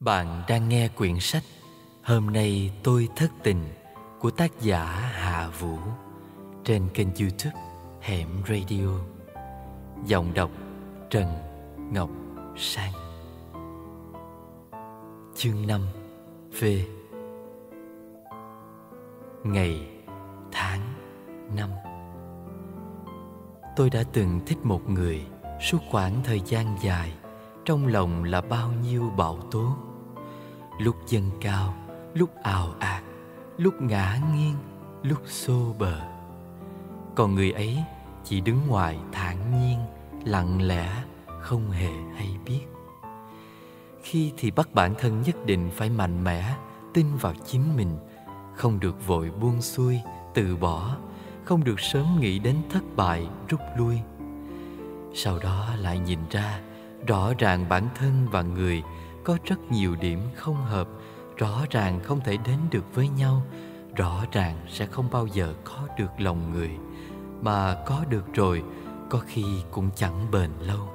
Bạn đang nghe quyển sách Hôm nay tôi thất tình của tác giả Hạ Vũ trên kênh YouTube Hẻm Radio. Giọng đọc Trần Ngọc Sang. Chương 5. Về ngày tháng năm. Tôi đã từng thích một người suốt quãng thời gian dài. Trong lòng là bao nhiêu bão tố, lúc dâng cao, lúc ào ạt, lúc ngã nghiêng, lúc xô bờ. Còn người ấy chỉ đứng ngoài thản nhiên, lặng lẽ, không hề hay biết. Khi thì bắt bản thân nhất định phải mạnh mẽ, tin vào chính mình, không được vội buông xuôi, từ bỏ, không được sớm nghĩ đến thất bại, rút lui. Sau đó lại nhìn ra rõ ràng bản thân và người có rất nhiều điểm không hợp, rõ ràng không thể đến được với nhau, rõ ràng sẽ không bao giờ có được lòng người, mà có được rồi có khi cũng chẳng bền lâu.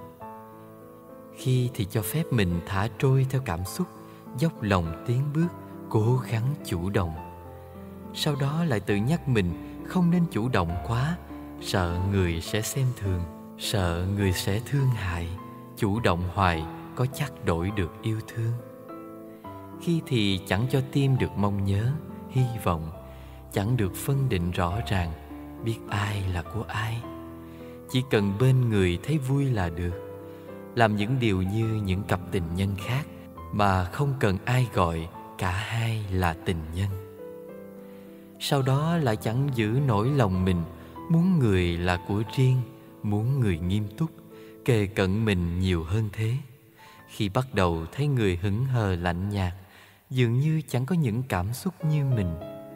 Khi thì cho phép mình thả trôi theo cảm xúc, dốc lòng tiến bước, cố gắng chủ động. Sau đó lại tự nhắc mình không nên chủ động quá, sợ người sẽ xem thường, sợ người sẽ thương hại. Chủ động hoài có chắc đổi được yêu thương. Khi thì chẳng cho tim được mong nhớ, hy vọng, chẳng được phân định rõ ràng, biết ai là của ai. Chỉ cần bên người thấy vui là được. Làm những điều như những cặp tình nhân khác, mà không cần ai gọi cả hai là tình nhân. Sau đó lại chẳng giữ nổi lòng mình, muốn người là của riêng, muốn người nghiêm túc, kề cận mình nhiều hơn thế. Khi bắt đầu thấy người hững hờ lạnh nhạt, dường như chẳng có những cảm xúc như mình.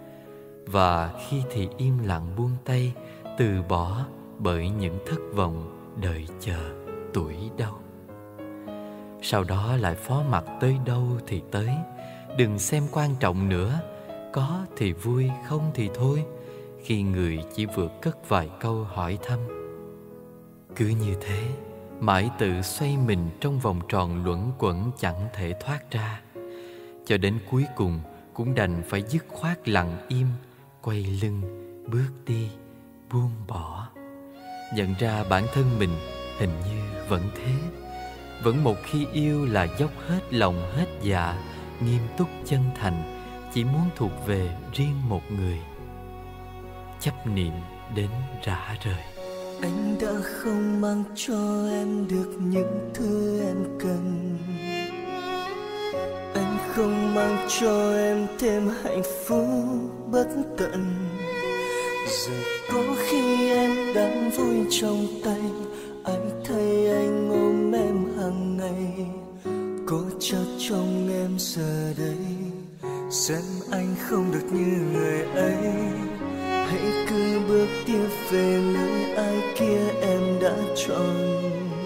Và khi thì im lặng buông tay, từ bỏ bởi những thất vọng, đợi chờ, tuổi đau. Sau đó lại phó mặc tới đâu thì tới, đừng xem quan trọng nữa. Có thì vui, không thì thôi. Khi người chỉ vừa cất vài câu hỏi thăm. Cứ như thế, mãi tự xoay mình trong vòng tròn luẩn quẩn chẳng thể thoát ra. Cho đến cuối cùng cũng đành phải dứt khoát lặng im, quay lưng, bước đi, buông bỏ. Nhận ra bản thân mình hình như vẫn thế. Vẫn một khi yêu là dốc hết lòng hết dạ, nghiêm túc chân thành, chỉ muốn thuộc về riêng một người. Chấp niệm đến rã rời. Anh đã không mang cho em được những thứ em cần. Anh không mang cho em thêm hạnh phúc bất tận. Giờ có khi em đang vui trong tay, anh thấy anh ôm em hàng ngày. Có chắc trong em giờ đây, xem anh không được như người ấy. Hãy cứ bước tiếp về nơi ai kia em đã chọn.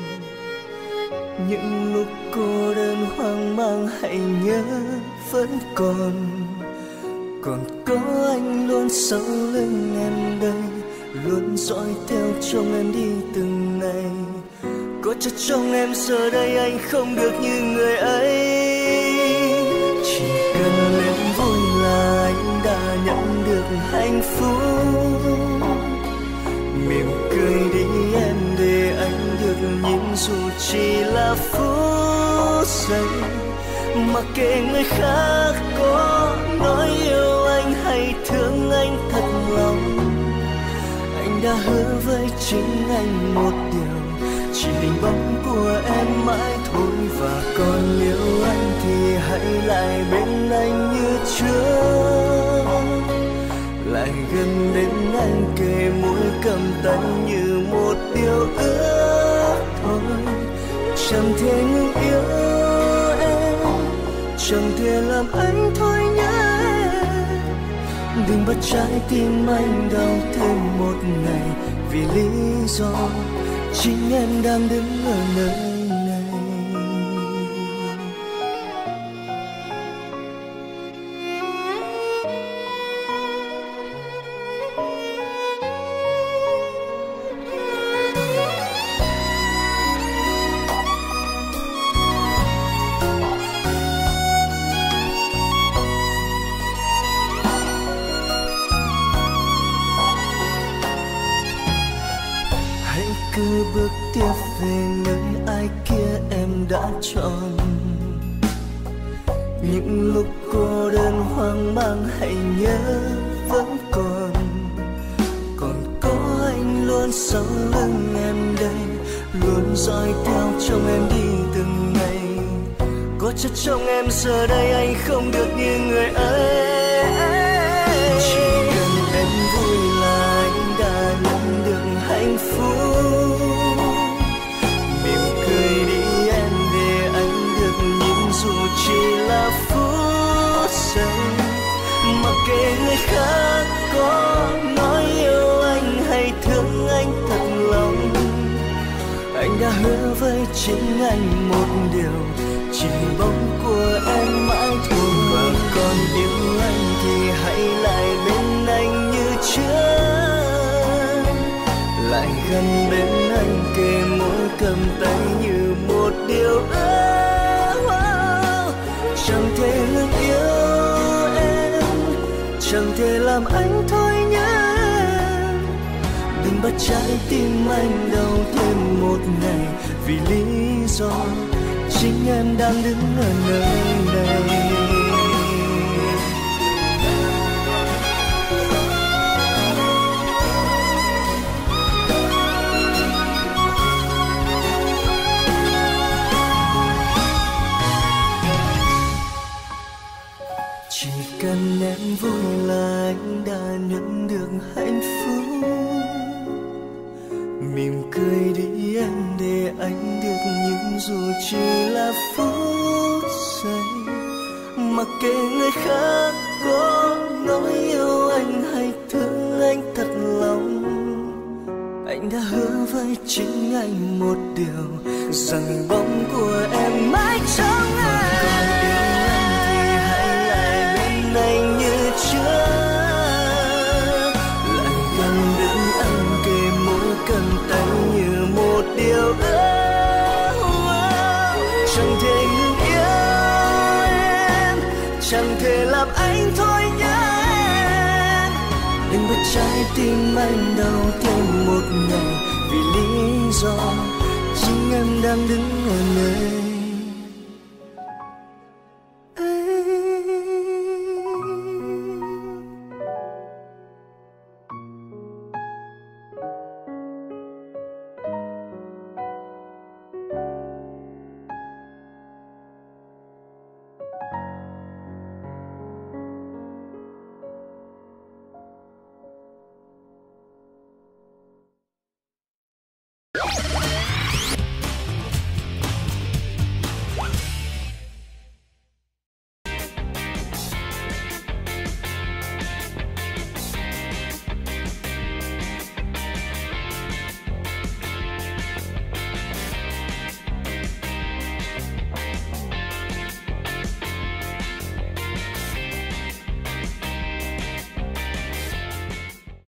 Những lúc cô đơn hoang mang hãy nhớ vẫn còn có anh luôn sau lưng em đây, luôn dõi theo trông em đi từng ngày. Có chắc trong em giờ đây anh không được như người ấy. Chỉ cần em vui là anh đã nhận được hạnh phúc. Mỉm cười đi em để anh được nhìn dù chỉ là phút giây. Mặc kệ người khác có nói yêu anh hay thương anh thật lòng, anh đã hứa với chính anh một điều, chỉ hình bóng của em mãi thôi. Và còn yêu anh thì hãy lại bên anh như trước, lại gần đến anh kề môi cầm tay như một điều ước thôi. Chẳng thể ngừng yêu em, chẳng thể làm anh thôi nhé. Đừng bắt trái tim anh đau thêm một ngày, vì lý do chính em đang đứng ở nơi này. hãy cứ bước tiếp về nơi ai kia em đã chọn. Những lúc cô đơn hoang mang hãy nhớ vẫn còn có anh luôn sau lưng em đây, luôn dõi theo trong em đi từng ngày. Có chất trong em giờ đây anh không được như người ấy. Chỉ cần em vui là anh đã nhận được hạnh phúc. Mỉm cười đi em để anh được nhìn dù chỉ là phút giây. Mặc kệ người khác có nói yêu anh hay thương anh thật lòng, anh đã hứa với chính anh một điều, chỉ bóng của em mãi thuộc. Và còn yêu anh thì hãy lại bên anh như trước, lại gần bên anh kề môi cầm tay như một điều ước. Chẳng thể ngừng yêu em, chẳng thể làm anh thôi nhé. Đừng bắt trái tim anh đau thêm một ngày, vì lý do chính em đang đứng ở nơi này. Chỉ cần em vui là anh đã nhận được hạnh phúc. Mỉm cười đi em để anh được nhìn dù chỉ là phút giây. Mặc kệ người khác có nói yêu anh hay thương anh thật lòng, anh đã hứa với chính anh một điều, rằng bóng của em mãi trong anh. Anh như trước, lại gần đến anh kề môi cầm tay như một điều ước. Chẳng thể ngừng yêu em, chẳng thể làm anh thôi nhé. Đừng bắt trái tim anh đau thêm một ngày, vì lý do chính em đang đứng ở nơi